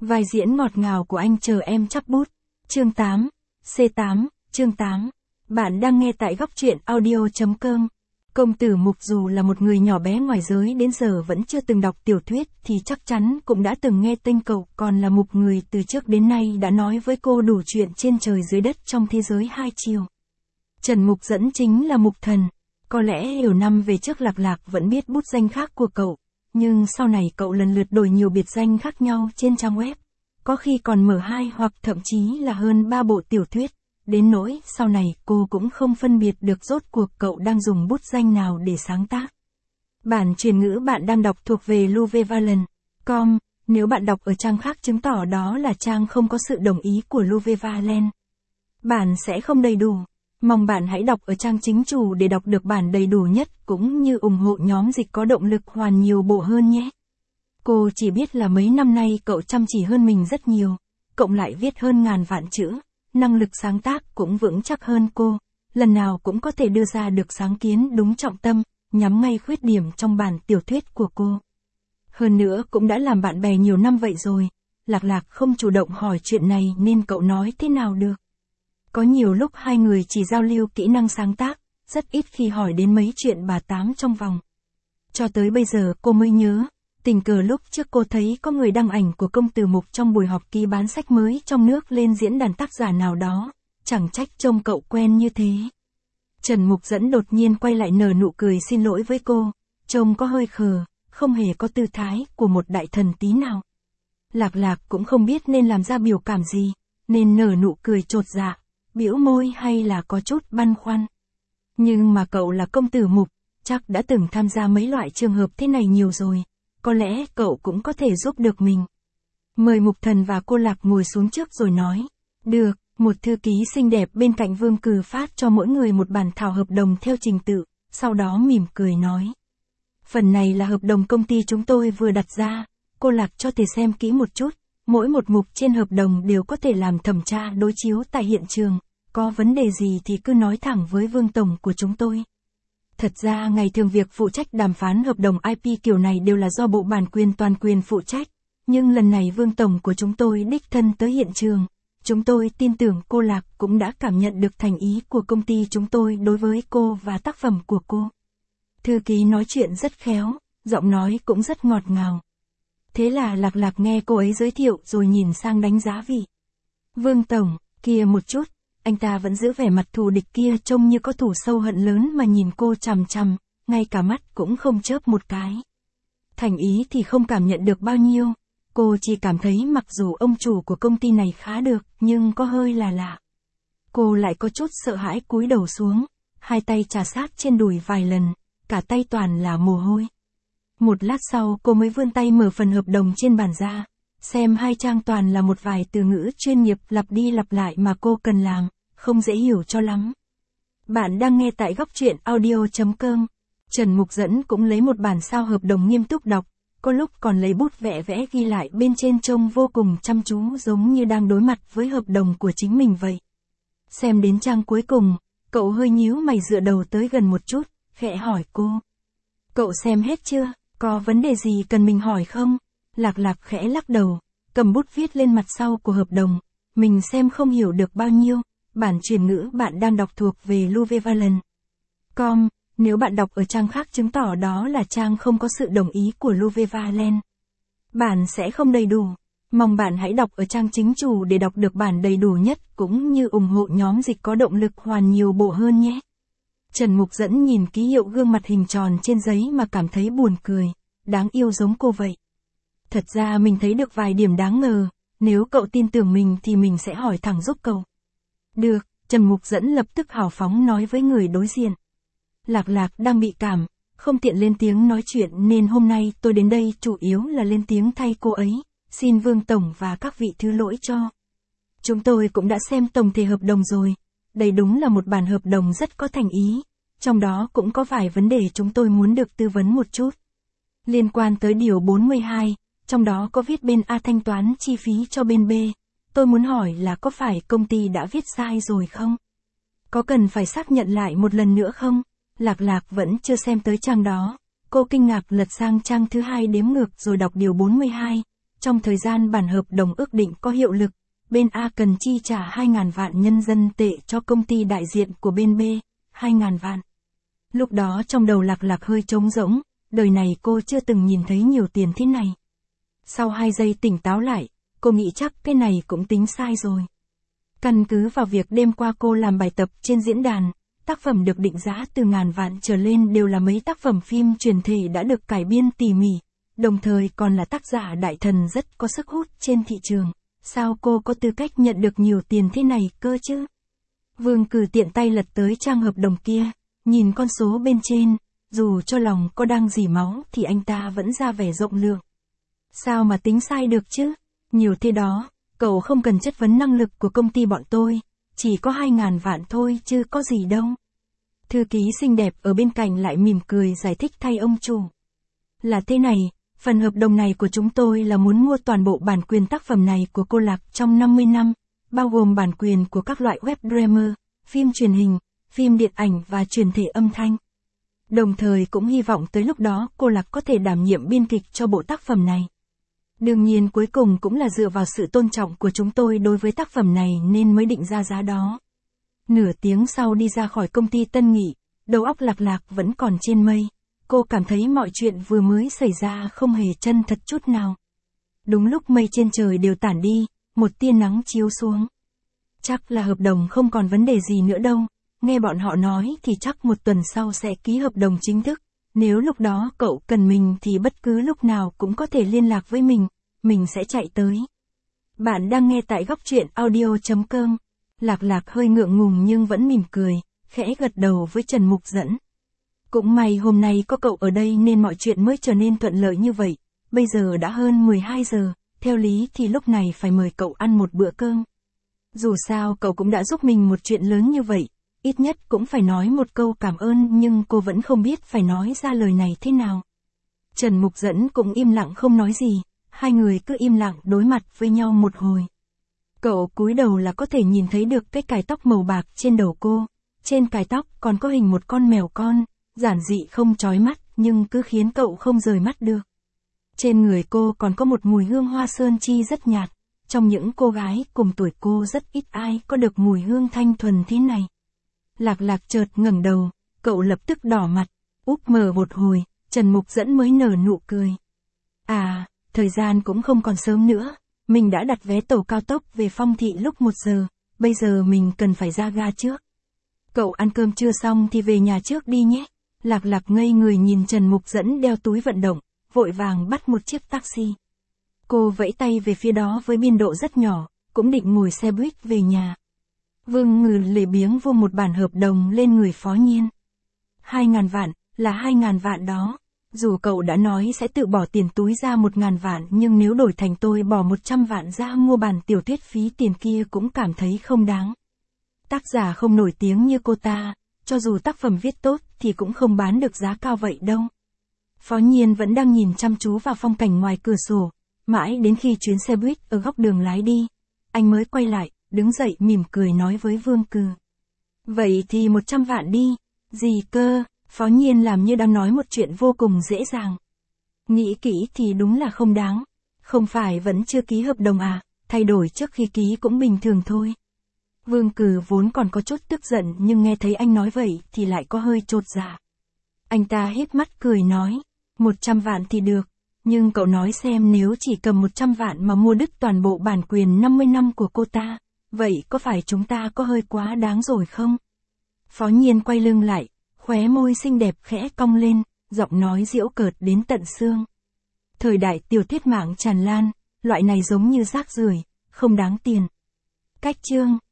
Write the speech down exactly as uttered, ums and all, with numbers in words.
Vai diễn ngọt ngào của anh chờ em chắp bút. Chương tám. C tám, chương tám. Bạn đang nghe tại góc truyện audio chấm com. Công tử Mục dù là một người nhỏ bé ngoài giới đến giờ vẫn chưa từng đọc tiểu thuyết thì chắc chắn cũng đã từng nghe tên cậu, còn là Mục người từ trước đến nay đã nói với cô đủ chuyện trên trời dưới đất trong thế giới hai chiều. Trần Mục Dẫn chính là Mục Thần. Có lẽ nhiều năm về trước Lạc Lạc vẫn biết bút danh khác của cậu, nhưng sau này cậu lần lượt đổi nhiều biệt danh khác nhau trên trang web. Có khi còn mở hai hoặc thậm chí là hơn ba bộ tiểu thuyết. Đến nỗi sau này cô cũng không phân biệt được rốt cuộc cậu đang dùng bút danh nào để sáng tác. Bản truyền ngữ bạn đang đọc thuộc về Luvevalent chấm com. Nếu bạn đọc ở trang khác chứng tỏ đó là trang không có sự đồng ý của Luvevalent. Bản sẽ không đầy đủ. Mong bạn hãy đọc ở trang chính chủ để đọc được bản đầy đủ nhất, cũng như ủng hộ nhóm dịch có động lực hoàn nhiều bộ hơn nhé. Cô chỉ biết là mấy năm nay cậu chăm chỉ hơn mình rất nhiều. Cộng lại viết hơn ngàn vạn chữ. Năng lực sáng tác cũng vững chắc hơn cô. Lần nào cũng có thể đưa ra được sáng kiến đúng trọng tâm, nhắm ngay khuyết điểm trong bản tiểu thuyết của cô. Hơn nữa cũng đã làm bạn bè nhiều năm vậy rồi. Lạc Lạc không chủ động hỏi chuyện này nên cậu nói thế nào được. Có nhiều lúc hai người chỉ giao lưu kỹ năng sáng tác, rất ít khi hỏi đến mấy chuyện bà tám trong vòng. Cho tới bây giờ cô mới nhớ, tình cờ lúc trước cô thấy có người đăng ảnh của công tử Mục trong buổi họp ký bán sách mới trong nước lên diễn đàn tác giả nào đó, chẳng trách trông cậu quen như thế. Trần Mục Dẫn đột nhiên quay lại nở nụ cười xin lỗi với cô, trông có hơi khờ, không hề có tư thái của một đại thần tí nào. Lạc Lạc cũng không biết nên làm ra biểu cảm gì, nên nở nụ cười chột dạ, bĩu môi hay là có chút băn khoăn. Nhưng mà cậu là công tử Mục, chắc đã từng tham gia mấy loại trường hợp thế này nhiều rồi, có lẽ cậu cũng có thể giúp được mình. Mời Mục Thần và cô Lạc ngồi xuống trước rồi nói. Được, một thư ký xinh đẹp bên cạnh Vương Cừ phát cho mỗi người một bản thảo hợp đồng theo trình tự, sau đó mỉm cười nói. Phần này là hợp đồng công ty chúng tôi vừa đặt ra, cô Lạc cho thể xem kỹ một chút, mỗi một mục trên hợp đồng đều có thể làm thẩm tra đối chiếu tại hiện trường, có vấn đề gì thì cứ nói thẳng với Vương Tổng của chúng tôi. Thật ra ngày thường việc phụ trách đàm phán hợp đồng i pê kiểu này đều là do bộ bản quyền toàn quyền phụ trách, nhưng lần này Vương Tổng của chúng tôi đích thân tới hiện trường. Chúng tôi tin tưởng cô Lạc cũng đã cảm nhận được thành ý của công ty chúng tôi đối với cô và tác phẩm của cô. Thư ký nói chuyện rất khéo, giọng nói cũng rất ngọt ngào. Thế là Lạc Lạc nghe cô ấy giới thiệu rồi nhìn sang đánh giá vị. Vương Tổng, kia một chút. Anh ta vẫn giữ vẻ mặt thù địch kia, trông như có thù sâu hận lớn mà nhìn cô chằm chằm, ngay cả mắt cũng không chớp một cái. Thành ý thì không cảm nhận được bao nhiêu, cô chỉ cảm thấy mặc dù ông chủ của công ty này khá được, nhưng có hơi là lạ. Cô lại có chút sợ hãi cúi đầu xuống, hai tay chà sát trên đùi vài lần, cả tay toàn là mồ hôi. Một lát sau cô mới vươn tay mở phần hợp đồng trên bàn ra, xem hai trang toàn là một vài từ ngữ chuyên nghiệp lặp đi lặp lại mà cô cần làm. Không dễ hiểu cho lắm. Bạn đang nghe tại góc truyện audio chấm com. Trần Mục Dẫn cũng lấy một bản sao hợp đồng nghiêm túc đọc, có lúc còn lấy bút vẽ vẽ ghi lại bên trên, trông vô cùng chăm chú, giống như đang đối mặt với hợp đồng của chính mình vậy. Xem đến trang cuối cùng, cậu hơi nhíu mày dựa đầu tới gần một chút, khẽ hỏi cô. Cậu xem hết chưa, có vấn đề gì cần mình hỏi không? Lạc Lạc khẽ lắc đầu, cầm bút viết lên mặt sau của hợp đồng. Mình xem không hiểu được bao nhiêu. Bản truyền ngữ bạn đang đọc thuộc về Luvevalent chấm com. Nếu bạn đọc ở trang khác chứng tỏ đó là trang không có sự đồng ý của Luvevalent. Bản sẽ không đầy đủ. Mong bạn hãy đọc ở trang chính chủ để đọc được bản đầy đủ nhất, cũng như ủng hộ nhóm dịch có động lực hoàn nhiều bộ hơn nhé. Trần Mục Dẫn nhìn ký hiệu gương mặt hình tròn trên giấy mà cảm thấy buồn cười, đáng yêu giống cô vậy. Thật ra mình thấy được vài điểm đáng ngờ, nếu cậu tin tưởng mình thì mình sẽ hỏi thẳng giúp cậu. Được, Trần Mục Dẫn lập tức hào phóng nói với người đối diện. Lạc Lạc đang bị cảm, không tiện lên tiếng nói chuyện nên hôm nay tôi đến đây chủ yếu là lên tiếng thay cô ấy, xin Vương Tổng và các vị thứ lỗi cho. Chúng tôi cũng đã xem tổng thể hợp đồng rồi, đây đúng là một bản hợp đồng rất có thành ý, trong đó cũng có vài vấn đề chúng tôi muốn được tư vấn một chút. Liên quan tới điều bốn mươi hai, trong đó có viết bên A thanh toán chi phí cho bên B. Tôi muốn hỏi là có phải công ty đã viết sai rồi không? Có cần phải xác nhận lại một lần nữa không? Lạc Lạc vẫn chưa xem tới trang đó. Cô kinh ngạc lật sang trang thứ hai đếm ngược rồi đọc điều bốn mươi hai. Trong thời gian bản hợp đồng ước định có hiệu lực, bên A cần chi trả hai nghìn vạn nhân dân tệ cho công ty đại diện của bên B, hai nghìn vạn. Lúc đó trong đầu Lạc Lạc hơi trống rỗng, đời này cô chưa từng nhìn thấy nhiều tiền thế này. Sau hai giây tỉnh táo lại, cô nghĩ chắc cái này cũng tính sai rồi. Căn cứ vào việc đêm qua cô làm bài tập trên diễn đàn, tác phẩm được định giá từ ngàn vạn trở lên đều là mấy tác phẩm phim truyền thể đã được cải biên tỉ mỉ, đồng thời còn là tác giả đại thần rất có sức hút trên thị trường. Sao cô có tư cách nhận được nhiều tiền thế này cơ chứ? Vương Cừ tiện tay lật tới trang hợp đồng kia, nhìn con số bên trên, dù cho lòng có đang dỉ máu thì anh ta vẫn ra vẻ rộng lượng. Sao mà tính sai được chứ? Nhiều thế đó, cậu không cần chất vấn năng lực của công ty bọn tôi, chỉ có hai ngàn vạn thôi chứ có gì đâu. Thư ký xinh đẹp ở bên cạnh lại mỉm cười giải thích thay ông chủ. Là thế này, phần hợp đồng này của chúng tôi là muốn mua toàn bộ bản quyền tác phẩm này của cô Lạc trong năm mươi năm, bao gồm bản quyền của các loại web drama, phim truyền hình, phim điện ảnh và truyền thể âm thanh. Đồng thời cũng hy vọng tới lúc đó cô Lạc có thể đảm nhiệm biên kịch cho bộ tác phẩm này. Đương nhiên cuối cùng cũng là dựa vào sự tôn trọng của chúng tôi đối với tác phẩm này nên mới định ra giá đó. Nửa tiếng sau đi ra khỏi công ty Tân Nghị, đầu óc Lạc Lạc vẫn còn trên mây. Cô cảm thấy mọi chuyện vừa mới xảy ra không hề chân thật chút nào. Đúng lúc mây trên trời đều tản đi, một tia nắng chiếu xuống. Chắc là hợp đồng không còn vấn đề gì nữa đâu, nghe bọn họ nói thì chắc một tuần sau sẽ ký hợp đồng chính thức. Nếu lúc đó cậu cần mình thì bất cứ lúc nào cũng có thể liên lạc với mình, mình sẽ chạy tới. Bạn đang nghe tại góc truyện audio chấm com. Lạc Lạc hơi ngượng ngùng nhưng vẫn mỉm cười, khẽ gật đầu với Trần Mục Dẫn. Cũng may hôm nay có cậu ở đây nên mọi chuyện mới trở nên thuận lợi như vậy. Bây giờ đã hơn mười hai giờ, theo lý thì lúc này phải mời cậu ăn một bữa cơm. Dù sao cậu cũng đã giúp mình một chuyện lớn như vậy, ít nhất cũng phải nói một câu cảm ơn nhưng cô vẫn không biết phải nói ra lời này thế nào. Trần Mục Dẫn cũng im lặng không nói gì, hai người cứ im lặng đối mặt với nhau một hồi. Cậu cúi đầu là có thể nhìn thấy được cái cài tóc màu bạc trên đầu cô, trên cài tóc còn có hình một con mèo con, giản dị không chói mắt nhưng cứ khiến cậu không rời mắt được. Trên người cô còn có một mùi hương hoa sơn chi rất nhạt, trong những cô gái cùng tuổi cô rất ít ai có được mùi hương thanh thuần thế này. Lạc Lạc chợt ngẩng đầu, cậu lập tức đỏ mặt, úp mở một hồi, Trần Mục Dẫn mới nở nụ cười. À, thời gian cũng không còn sớm nữa, mình đã đặt vé tàu cao tốc về Phong Thị lúc một giờ, bây giờ mình cần phải ra ga trước. Cậu ăn cơm chưa xong thì về nhà trước đi nhé. Lạc Lạc ngây người nhìn Trần Mục Dẫn đeo túi vận động, vội vàng bắt một chiếc taxi. Cô vẫy tay về phía đó với biên độ rất nhỏ, cũng định ngồi xe buýt về nhà. Vương Ngừ lười biếng vô một bản hợp đồng lên người Phó Nhiên. Hai ngàn vạn, là hai ngàn vạn đó. Dù cậu đã nói sẽ tự bỏ tiền túi ra một ngàn vạn nhưng nếu đổi thành tôi bỏ một trăm vạn ra mua bản tiểu thuyết phí tiền kia cũng cảm thấy không đáng. Tác giả không nổi tiếng như cô ta, cho dù tác phẩm viết tốt thì cũng không bán được giá cao vậy đâu. Phó Nhiên vẫn đang nhìn chăm chú vào phong cảnh ngoài cửa sổ, mãi đến khi chuyến xe buýt ở góc đường lái đi, anh mới quay lại, đứng dậy mỉm cười nói với Vương Cừ. Vậy thì một trăm vạn đi, gì cơ, Phó Nhiên làm như đang nói một chuyện vô cùng dễ dàng. Nghĩ kỹ thì đúng là không đáng, không phải vẫn chưa ký hợp đồng à, thay đổi trước khi ký cũng bình thường thôi. Vương Cừ vốn còn có chút tức giận nhưng nghe thấy anh nói vậy thì lại có hơi chột dạ. Anh ta híp mắt cười nói, một trăm vạn thì được, nhưng cậu nói xem nếu chỉ cầm một trăm vạn mà mua đứt toàn bộ bản quyền năm mươi năm của cô ta, vậy có phải chúng ta có hơi quá đáng rồi không? Phó Nhiên quay lưng lại, khóe môi xinh đẹp khẽ cong lên, giọng nói giễu cợt đến tận xương. Thời đại tiểu thuyết mạng tràn lan, loại này giống như rác rưởi, không đáng tiền. Cách chương